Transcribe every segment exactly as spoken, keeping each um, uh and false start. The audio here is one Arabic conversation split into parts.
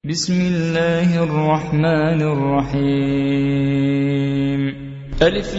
بسم الله الرحمن الرحيم ألف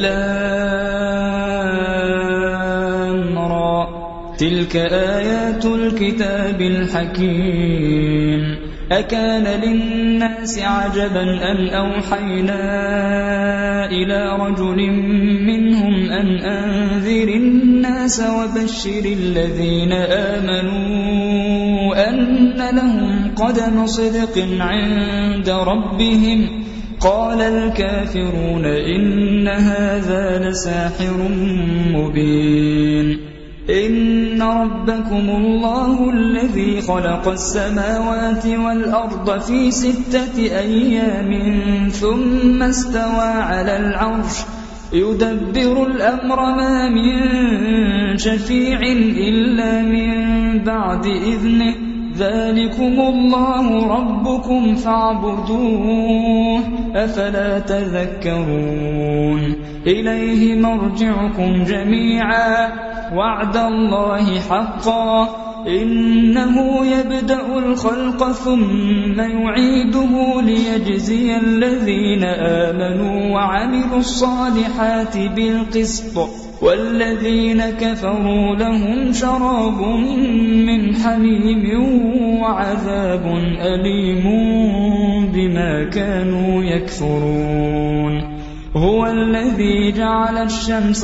لام را تلك آيات الكتاب الحكيم أكان للناس عجبا أن أوحينا إلى رجل منهم أن أنذر الناس وبشر الذين آمنوا أن لهم قدم صدق عند ربهم قال الكافرون إن هذا لساحر مبين إن ربكم الله الذي خلق السماوات والأرض في ستة أيام ثم استوى على العرش يدبر الأمر ما من شفيع إلا من بعد إذنه ذلكم الله ربكم فاعبدوه أفلا تذكرون إليه مرجعكم جميعا وعد الله حقا إنه يبدأ الخلق ثم يعيده ليجزي الذين آمنوا وعملوا الصالحات بالقسط والذين كفروا لهم شراب من حميم وعذاب أليم بما كانوا يكفرون هو الذي جعل الشمس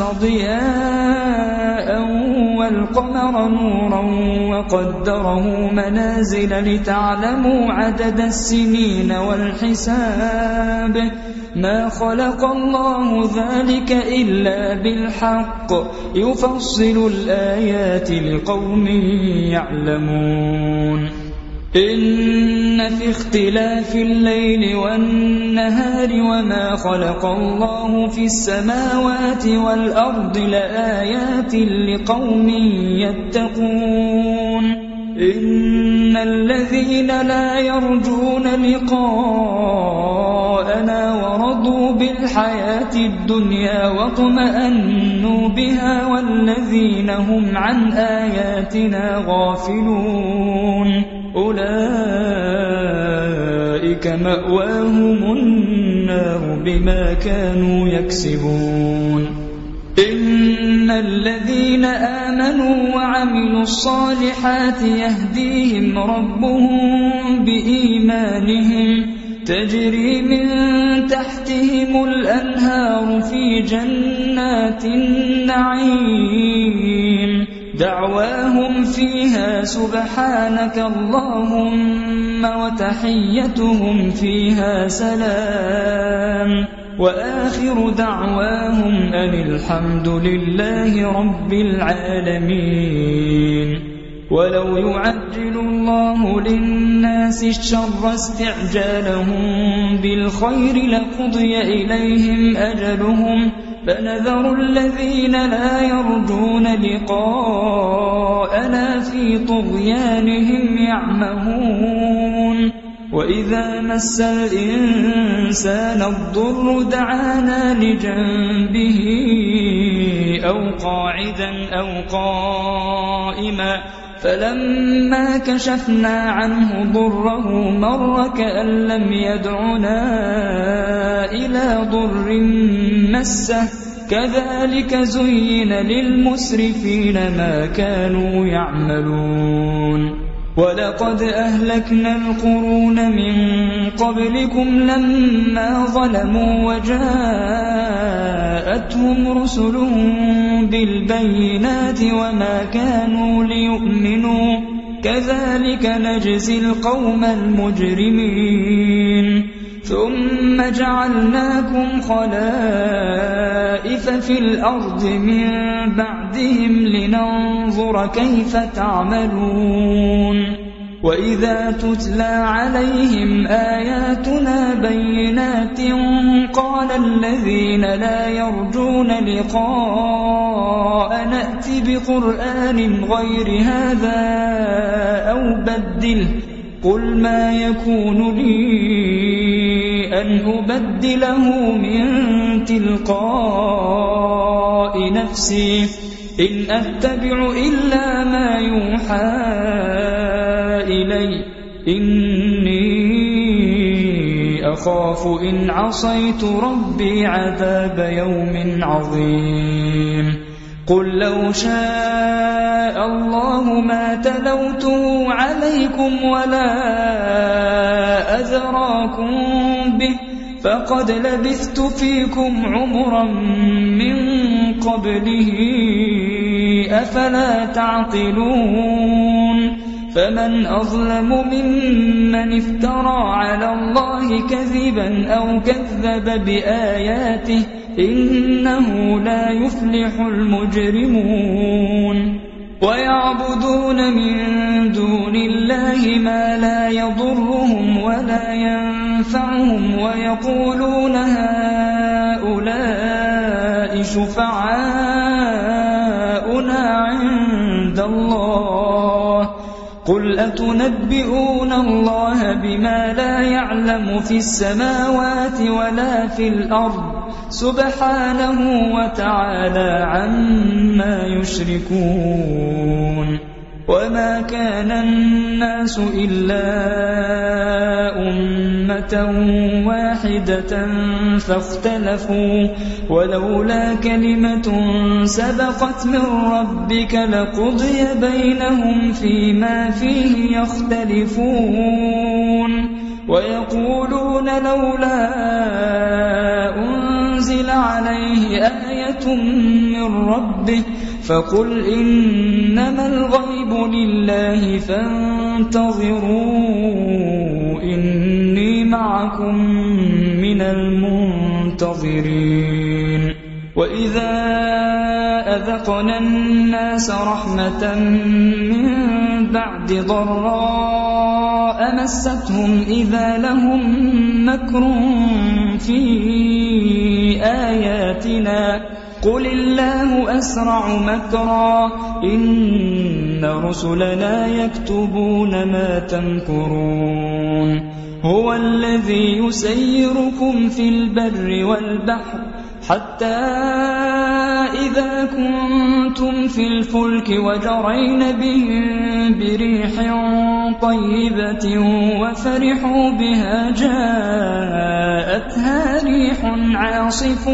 ضياء والقمر نورا وقدره منازل لتعلموا عدد السنين والحساب ما خلق الله ذلك إلا بالحق يفصل الآيات لقوم يعلمون إن في اختلاف الليل والنهار وما خلق الله في السماوات والأرض لآيات لقوم يتقون إن الذين لا يرجون لقاءنا ورضوا بالحياة الدنيا واطمأنوا بها والذين هم عن آياتنا غافلون أولئك مأواهم النار بما كانوا يكسبون إن الذين آمنوا وعملوا الصالحات يهديهم ربهم بإيمانهم تجري من تحتهم الأنهار في جنات النعيم دعواهم فيها سبحانك اللهم وتحيتهم فيها سلام وآخر دعواهم أن الحمد لله رب العالمين ولو يعجل الله للناس الشر استعجالهم بالخير لقضي إليهم أجلهم فنذر الذين لا يرجون لقاءنا في طغيانهم يعمهون وإذا مس الإنسان الضر دعانا لجنبه أو قاعدا أو قائما فلما كشفنا عنه ضره مر كأن لم يدعنا إلى ضر مسه كذلك زين للمسرفين ما كانوا يعملون ولقد أهلكنا القرون من قبلكم لما ظلموا وجاءتهم رسلهم بالبينات وما كانوا ليؤمنوا كذلك نجزي القوم المجرمين ثم جعلناكم خلائف في الأرض من بعدهم لننظر كيف تعملون وإذا تتلى عليهم آياتنا بينات قال الذين لا يرجون لقاء نأت بقرآن غير هذا أو بدله قل ما يكون لي أن أبدله من تلقاء نفسي إن أتبع إلا ما يوحى إلي إني أخاف إن عصيت ربي عذاب يوم عظيم قل لو شاء الله ما تلوته عليكم ولا أدراكم به فقد لبثت فيكم عمرا من قبله أفلا تعقلون فمن أظلم ممن افترى على الله كذبا أو كذب بآياته إنه لا يفلح المجرمون ويعبدون من دون الله ما لا يضرهم ولا ينفعهم ويقولون هؤلاء شفعاؤنا عند الله قل أتنبئون الله بما لا يعلم في السماوات ولا في الأرض سبحانه وتعالى عما يشركون وما كان الناس إلا أمة واحدة فاختلفوا ولولا كلمة سبقت من ربك لقضي بينهم فيما فيه يختلفون ويقولون لولا أنزل عليه آية من ربه فقل إنما الغيب لله فانتظروا إني معكم من المنتظرين وإذا أذقنا الناس رحمة من بعد ضراء مستهم إذا لهم مكر في آياتنا قل الله أسرع مكرا إن رسلنا يكتبون ما تمكرون هو الذي يسيركم في البر والبحر حتى إذا كنتم في الفلك وجرين بهم بريح طيبة وفرحوا بها جاءتها ريح عاصف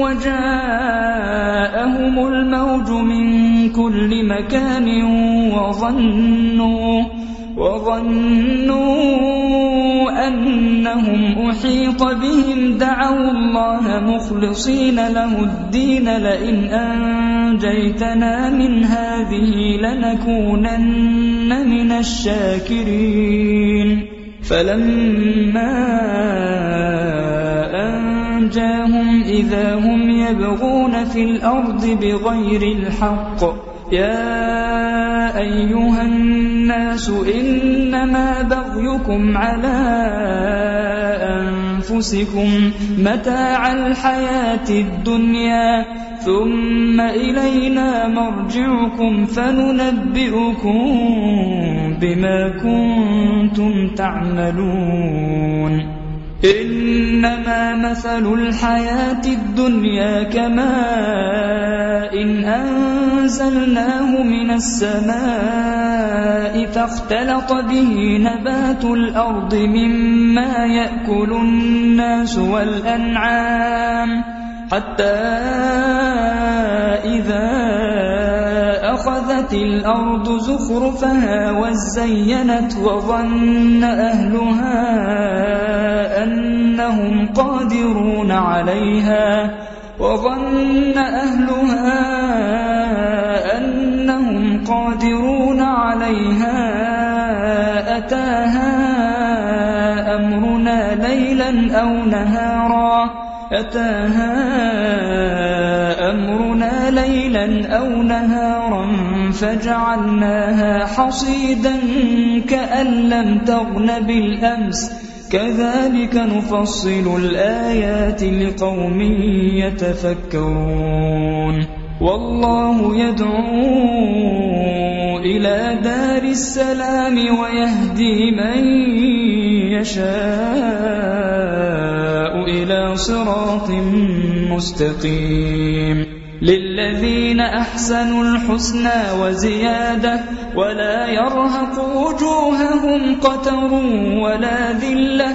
وجاءهم الموج من كل مكان وظنوا وظنوا أنهم أحيط بهم دعوا الله مخلصين له الدين لئن أنجيتنا من هذه لنكونن من الشاكرين فلما أنجاهم إذا هم يبغون في الأرض بغير الحق يا أيها الناس إنما بغيكم على أنفسكم متاع الحياة الدنيا ثم إلينا مرجعكم فننبئكم بما كنتم تعملون إنما مثل الحياة الدنيا كماء إن أنزلناه من السماء فاختلط به نبات الأرض مما يأكل الناس والأنعام حتى إذا أخذت الأرض زخرفها وزينت وظن أهلها أنهم قادرون عليها وظن أهلها أنهم قادرون عليها أتاها أمرنا ليلا أو نهارا أتاها أمرنا ليلا أو نهارا فجعلناها حصيدا كأن لم تغن بالأمس كذلك نفصل الآيات لقوم يتفكرون والله يدعو إلى دار السلام ويهدي من يشاء إلى صراط مستقيم للذين أحسنوا الحسنى وزيادة ولا يرهق وجوههم قتر ولا ذلة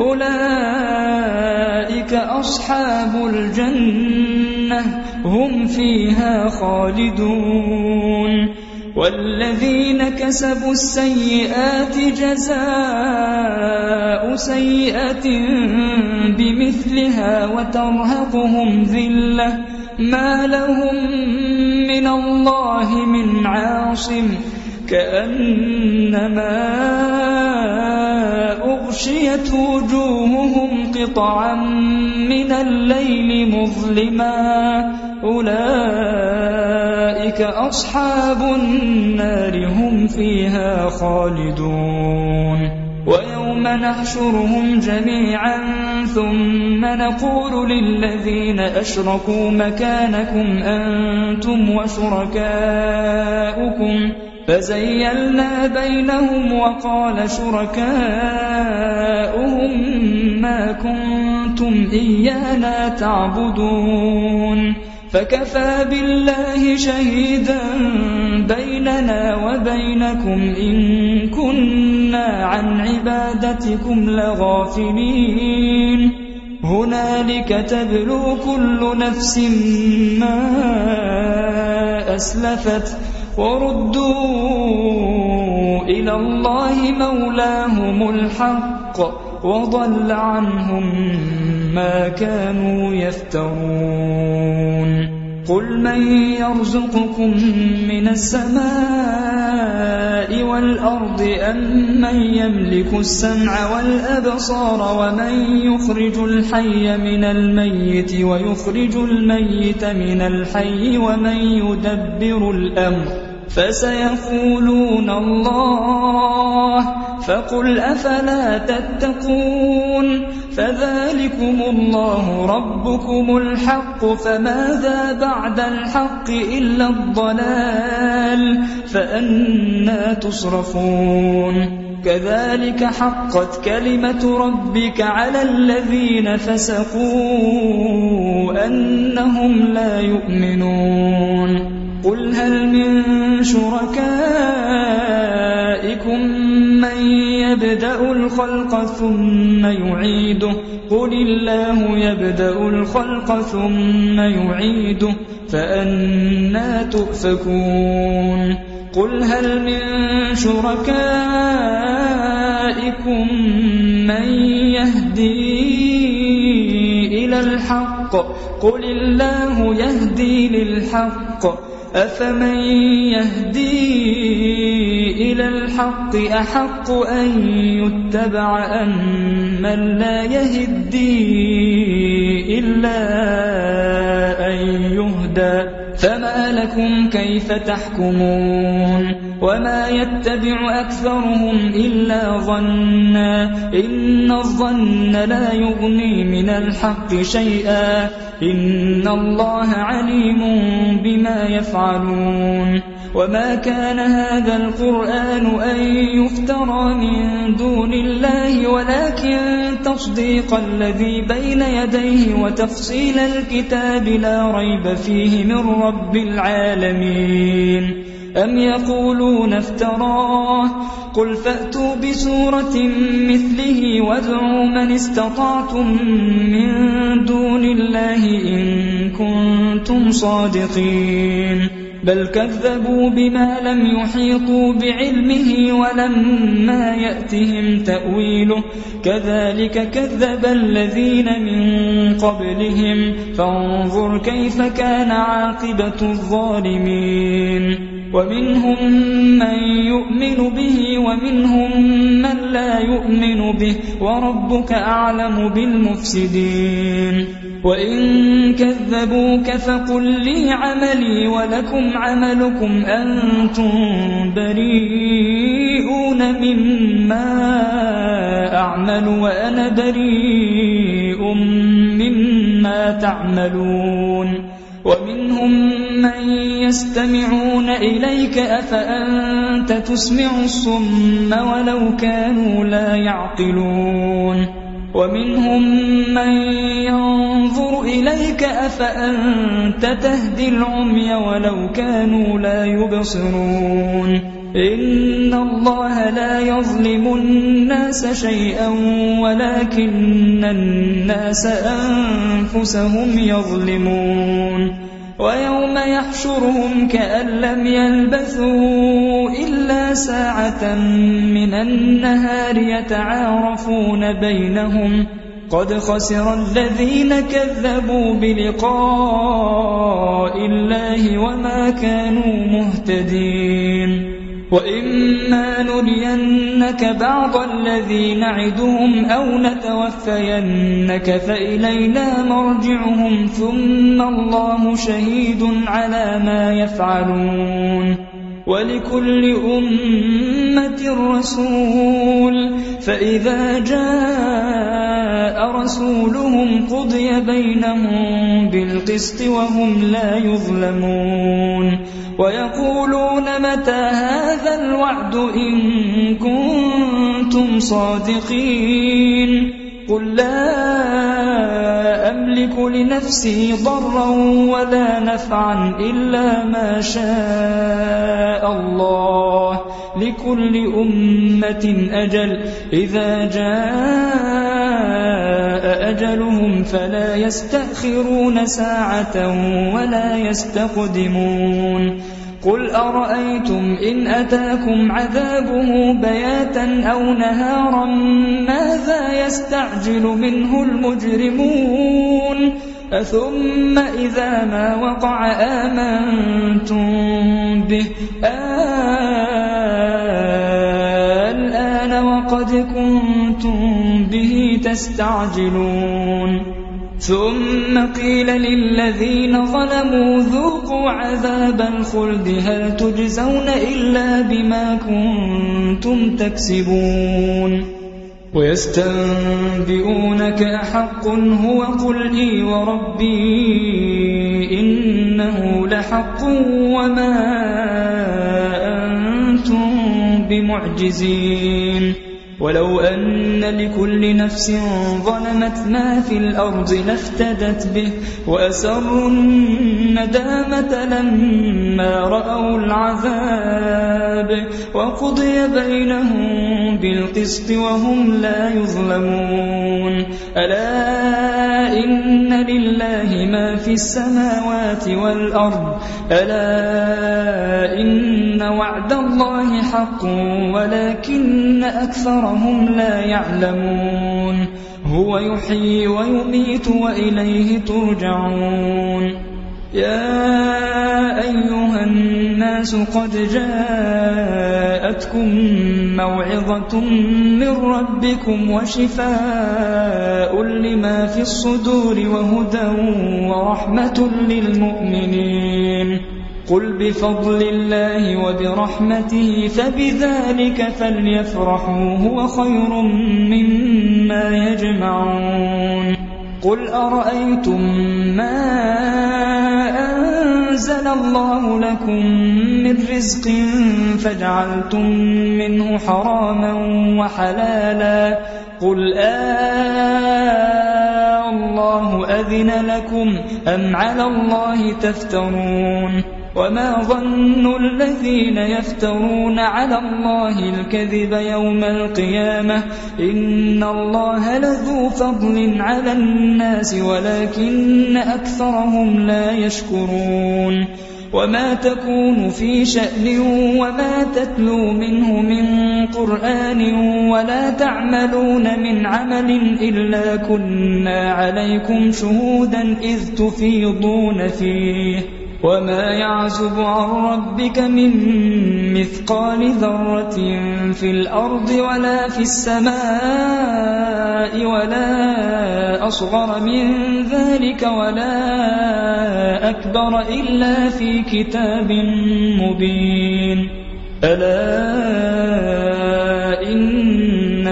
أولئك أصحاب الجنة هم فيها خالدون والذين كسبوا السيئات جزاء سيئة بمثلها وترهقهم ذلة ما لهم من الله من عاصم كأنما أغشيت وجوههم قطعا من الليل مظلما أولئك أصحاب النار هم فيها خالدون ويوم نحشرهم جميعا ثم نقول للذين أشركوا مكانكم أنتم وشركاؤكم فزيلنا بينهم وقال شركاؤهم ما كنتم إيانا تعبدون فكفى بالله شهيدا بيننا وبينكم إن كنا عن عبادتكم لغافلين هنالك تبلو كل نفس ما أسلفت وردوا إلى الله مولاهم الحق وضل عنهم ما كانوا يفترون قل من يرزقكم من السماء والأرض أم من يملك السمع والأبصار ومن يخرج الحي من الميت ويخرج الميت من الحي ومن يدبر الأمر فسيقولون الله فقل أفلا تتقون فذلكم الله ربكم الحق فماذا بعد الحق إلا الضلال فأنى تصرفون كذلك حقت كلمة ربك على الذين فسقوا أنهم لا يؤمنون قل هل من شركائكم من يبدأ الخلق ثم يعيده قل الله يبدأ الخلق ثم يعيده فأنى تؤفكون قل هل من شركائكم من يهدي إلى الحق قل الله يهدي للحق أفمن يهدي إلى الحق أحق أن يتبع أم من لا يهدي إلا أن يهدى فما لكم كيف تحكمون وما يتبع أكثرهم إلا ظنا إن الظن لا يغني من الحق شيئا إن الله عليم بما يفعلون وما كان هذا القرآن أن يفترى من دون الله ولكن تصديق الذي بين يديه وتفصيل الكتاب لا ريب فيه من رب العالمين أم يقولون افتراه قل فأتوا بسورة مثله وادعوا من استطعتم من دون الله إن كنتم صادقين بل كذبوا بما لم يحيطوا بعلمه ولما يأتهم تأويله كذلك كذب الذين من قبلهم فانظر كيف كان عاقبة الظالمين ومنهم من يؤمن به ومنهم من لا يؤمن به وربك أعلم بالمفسدين وإن كذبوك فقل لي عملي ولكم عملكم أنتم بريئون مما أعمل وأنا بريء مما تعملون ومنهم من يستمعون إليك أفأنت تسمع الصم ولو كانوا لا يعقلون ومنهم من ينظر إليك أفأنت تهدي العمي ولو كانوا لا يبصرون إن الله لا يظلم الناس شيئا ولكن الناس أنفسهم يظلمون ويوم يحشرهم كأن لم يلبثوا إلا ساعة من النهار يتعارفون بينهم قد خسر الذين كذبوا بلقاء الله وما كانوا مهتدين وإما نرينك بعض الذي نعدهم أو نتوفينك فإلينا مرجعهم ثم الله شهيد على ما يفعلون ولكل أمة رسول فإذا جاء رسولهم قضي بينهم بالقسط وهم لا يظلمون ويقولون متى هذا الوعد إن كنتم صادقين قل لا أملك لنفسي ضرا ولا نفعا إلا ما شاء الله لكل أمة أجل إذا جاء أجلهم فلا يستأخرون ساعة ولا يستقدمون قل أرأيتم إن أتاكم عذابه بياتا أو نهارا ماذا يستعجل منه المجرمون أثم إذا ما وقع آمنتم به الآن وقد كنتم به تستعجلون ثم قيل للذين ظلموا ذوقوا عذاب الخلد هل تجزون إلا بما كنتم تكسبون ويستنبئونك أحق هو قل إي وربي إنه لحق وما أنتم بمعجزين ولو أن لكل نفس ظلمت ما في الأرض لافتدت به وأسروا الندامة لما رأوا العذاب وقضي بينهم بالقسط وهم لا يظلمون ألا إن لله ما في السماوات والأرض ألا إن وعد الله حق ولكن أكثرهم لا يعلمون هو يحيي ويميت وإليه ترجعون يا أيها الناس قد جاءتكم موعظة من ربكم وشفاء لما في الصدور وهدى ورحمة للمؤمنين قل بفضل الله وبرحمته فبذلك فليفرحوا هو خير مما يجمعون قل أرأيتم ما أنزل الله لكم من رزق فجعلتم منه حراما وحلالا قل آه الله أذن لكم أم على الله تفترون وما ظن الذين يفترون على الله الكذب يوم القيامة إن الله لذو فضل على الناس ولكن أكثرهم لا يشكرون وما تكون في شأن وما تتلو منه من قرآن ولا تعملون من عمل إلا كنا عليكم شهودا إذ تفيضون فيه وما يعزب عن ربك من مثقال ذرة في الأرض ولا في السماء ولا أصغر من ذلك ولا أكبر إلا في كتاب مبين ألا إن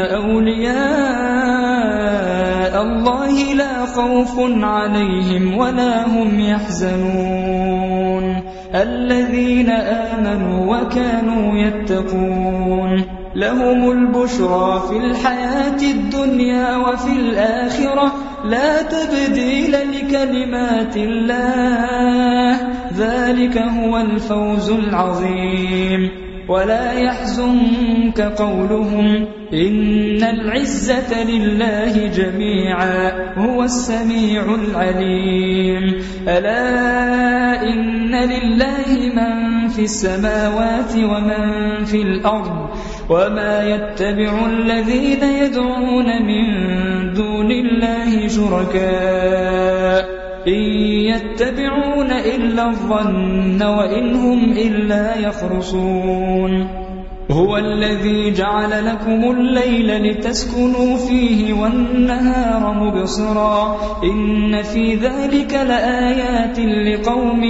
أولياء الله لا خوف عليهم ولا هم يحزنون الذين آمنوا وكانوا يتقون لهم البشرى في الحياة الدنيا وفي الآخرة لا تبديل لكلمات الله ذلك هو الفوز العظيم ولا يحزنك قولهم إن العزة لله جميعا هو السميع العليم ألا إن لله من في السماوات ومن في الأرض وما يتبع الذين يدعون من دون الله شركاء إن يتبعون إلا الظن وإن هم إلا يخرصون هو الذي جعل لكم الليل لتسكنوا فيه والنهار مبصرا إن في ذلك لآيات لقوم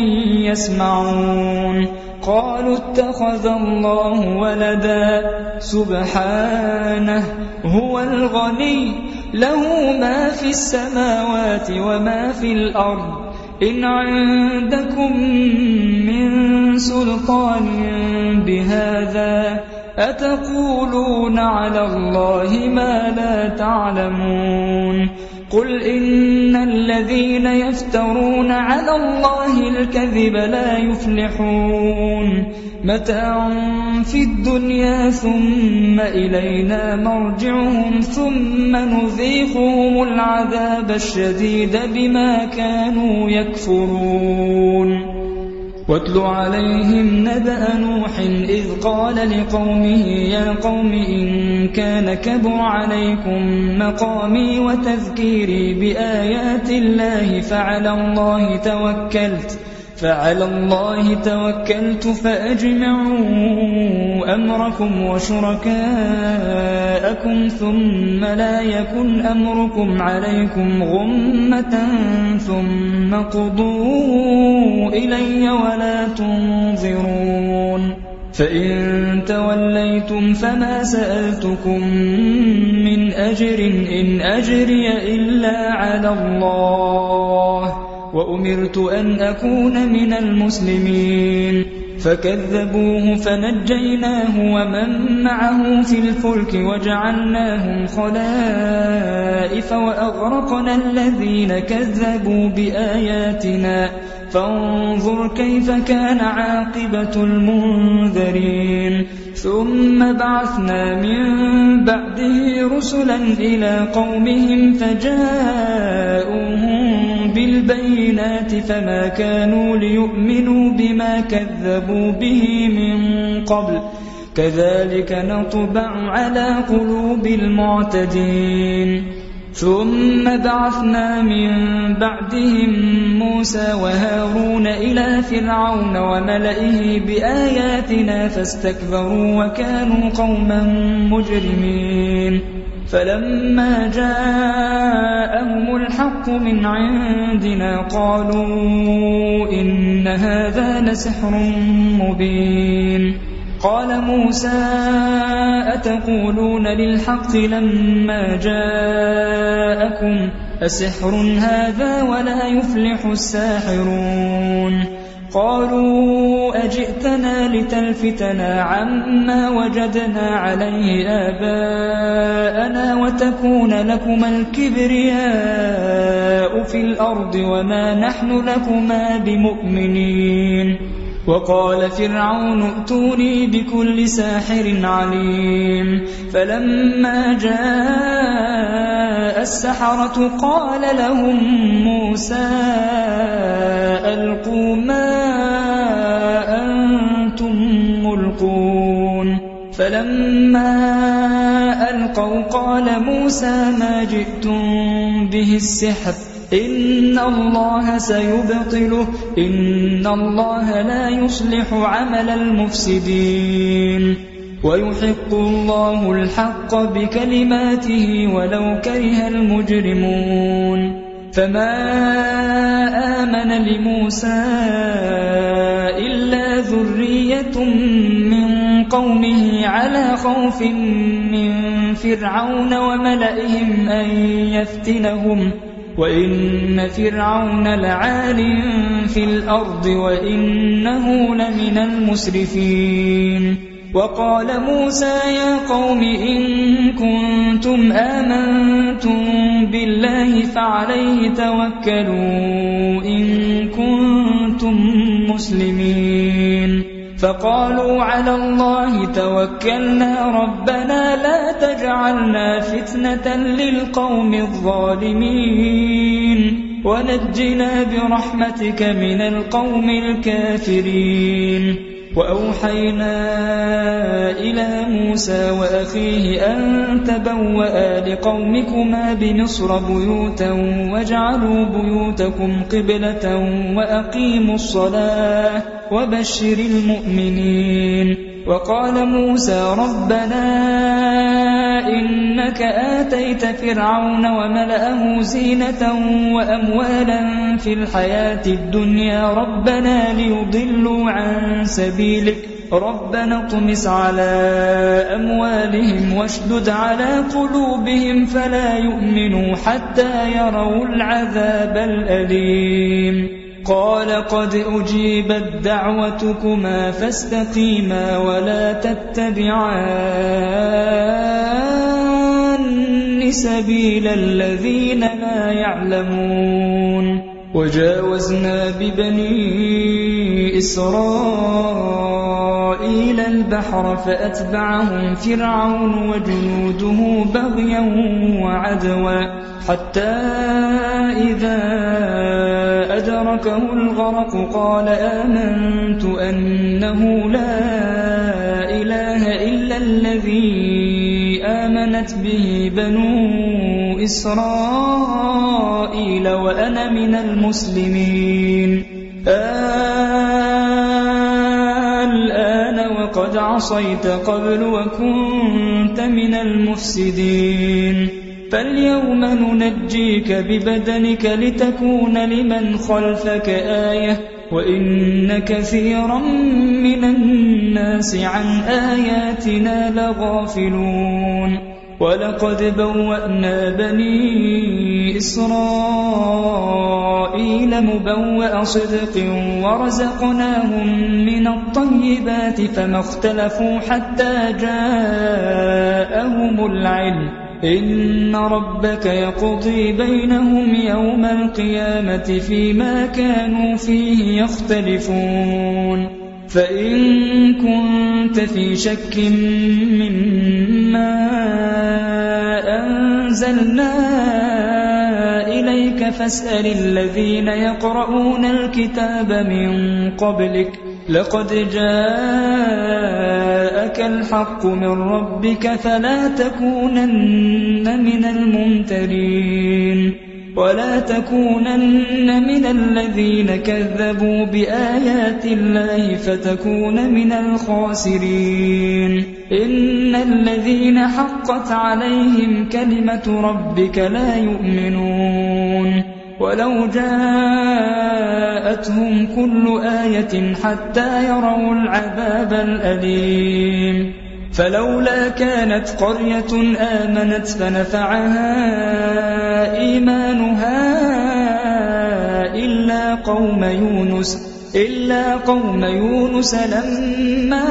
يسمعون قالوا اتخذ الله ولدا سبحانه هو الغني له ما في السماوات وما في الأرض إن عندكم من سلطان بهذا أتقولون على الله ما لا تعلمون قل إن الذين يفترون على الله الكذب لا يفلحون متاع في الدنيا ثم إلينا مرجعهم ثم نذيقهم العذاب الشديد بما كانوا يكفرون واتل عليهم نبأ نوح إذ قال لقومه يا قوم إن كان كبر عليكم مقامي وتذكيري بآيات الله فعلى الله توكلت فعلى الله توكلت فأجمعوا أمركم وشركاءكم ثم لا يكن أمركم عليكم غمة ثم قضوا إلي ولا تنظرون فإن توليتم فما سألتكم من أجر إن أجري إلا على الله وأمرت أن أكون من المسلمين فكذبوه فنجيناه ومن معه في الفلك وجعلناهم خلائف وأغرقنا الذين كذبوا بآياتنا فانظر كيف كان عاقبة المنذرين ثم بعثنا من بعده رسلا إلى قومهم فجاءوهم بالبينات فما كانوا ليؤمنوا بما كذبوا به من قبل كذلك نطبع على قلوب المعتدين ثم بعثنا من بعدهم موسى وهارون إلى فرعون وملئه بآياتنا فاستكبروا وكانوا قوما مجرمين فلما جاءهم الحق من عندنا قالوا إن هذا لسحر مبين قال موسى أتقولون للحق لما جاءكم أسحر هذا ولا يفلح الساحرون قالوا أجئتنا لتلفتنا عما وجدنا عليه آباءنا وتكون لكما الكبرياء في الأرض وما نحن لكما بمؤمنين وقال فرعون ائتوني بكل ساحر عليم فلما جاء السحرة قال لهم موسى ألقوا ما أنتم ملقون فلما ألقوا قال موسى ما جئتم به السحر إن الله سيبطله إن الله لا يصلح عمل المفسدين ويحق الله الحق بكلماته ولو كره المجرمون فما آمن لموسى إلا ذرية من قومه على خوف من فرعون وملئهم أن يفتنهم وإن فرعون لعال في الأرض وإنه لمن المسرفين وقال موسى يا قوم إن كنتم آمنتم بالله فعليه توكلوا إن كنتم مسلمين فقالوا على الله توكلنا ربنا لا تجعلنا فتنة للقوم الظالمين ونجنا برحمتك من القوم الكافرين وأوحينا إلى موسى وأخيه أن تبوأ لقومكما بمصر بيوتا واجعلوا بيوتكم قبلة وأقيموا الصلاة وبشر المؤمنين وقال موسى ربنا إنك آتيت فرعون وملأه زينة وأموالا في الحياة الدنيا ربنا ليضلوا عن سبيلك ربنا اطمس على أموالهم واشدد على قلوبهم فلا يؤمنوا حتى يروا العذاب الأليم قال قد أجيبت دعوتكما فاستقيما ولا تتبعان سبيل الذين لا يعلمون وجاوزنا ببني إسرائيل البحر فأتبعهم فرعون وجنوده بغيا وعدوا حتى إذا أدركه الغرق قال آمنت أنه لا إله إلا الذي آمنت به بنو إسرائيل وأنا من المسلمين الآن وقد عصيت قبل وكنت من المفسدين فاليوم ننجيك ببدنك لتكون لمن خلفك آية وإن كثيرا من الناس عن آياتنا لغافلون ولقد بوأنا بني إسرائيل مبوأ صدق ورزقناهم من الطيبات فما اختلفوا حتى جاءهم العلم إن ربك يقضي بينهم يوم القيامة فيما كانوا فيه يختلفون فإن كنت في شك مما أنزلنا إليك فاسأل الذين يقرؤون الكتاب من قبلك لقد جاءك الحق من ربك فلا تكونن من الممترين ولا تكونن من الذين كذبوا بآيات الله فتكون من الخاسرين إن الذين حقت عليهم كلمة ربك لا يؤمنون ولو جاءتهم كل آية حتى يروا العذاب الأليم فلولا كانت قرية آمنت فنفعها إيمانها إلا قوم يونس إلا قوم يونس لما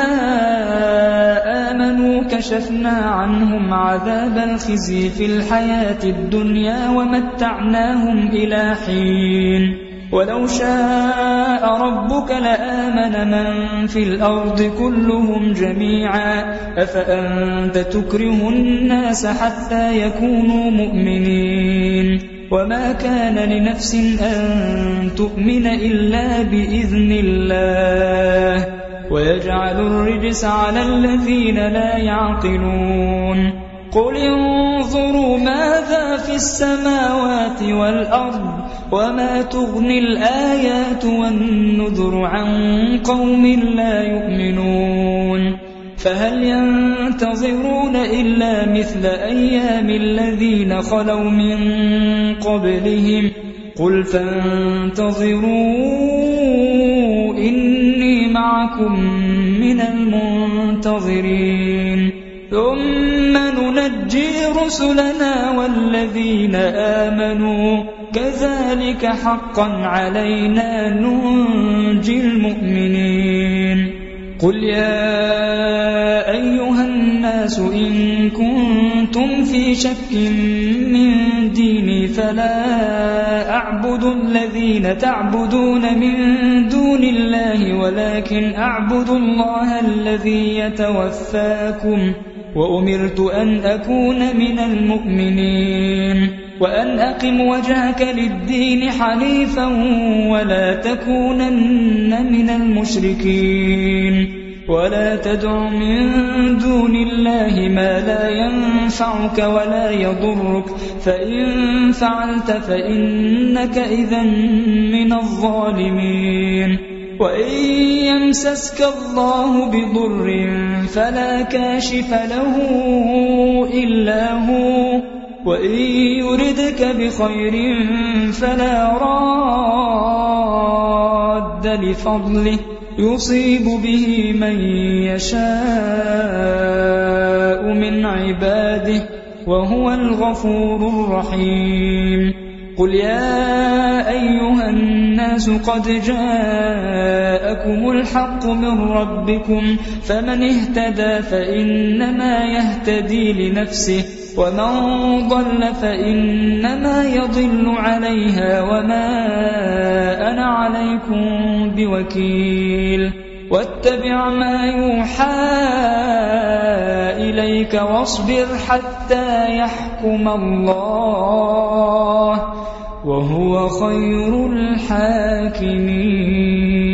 آمنوا كشفنا عنهم عذاب الخزي في الحياة الدنيا ومتعناهم إلى حين ولو شاء ربك لآمن من في الأرض كلهم جميعا أفأنت تكره الناس حتى يكونوا مؤمنين وما كان لنفس أن تؤمن إلا بإذن الله ويجعل الرجس على الذين لا يعقلون قل انظروا ماذا في السماوات والأرض وما تغني الآيات والنذر عن قوم لا يؤمنون فهل ينتظرون إلا مثل أيام الذين خلوا من قبلهم قل فانتظروا إني معكم من المنتظرين ثم ننجي رسلنا والذين آمنوا كذلك حقا علينا ننجي المؤمنين قل يا أيها الناس إن كنتم في شك من ديني فلا أعبد الذين تعبدون من دون الله ولكن أعبد الله الذي يتوفاكم وأمرت أن أكون من المؤمنين وأن أقم وجهك للدين حنيفا ولا تكونن من المشركين ولا تدع من دون الله ما لا ينفعك ولا يضرك فإن فعلت فإنك إذا من الظالمين وإن يمسسك الله بضر فلا كاشف له إلا هو وإن يردك بخير فلا راد لفضله يصيب به من يشاء من عباده وهو الغفور الرحيم قل يا أيها الناس قد جاءكم الحق من ربكم فمن اهتدى فإنما يهتدي لنفسه ومن ضل فإنما يضل عليها وما أنا عليكم بوكيل واتبع ما يوحى إليك واصبر حتى يحكم الله وهو خير الحاكمين.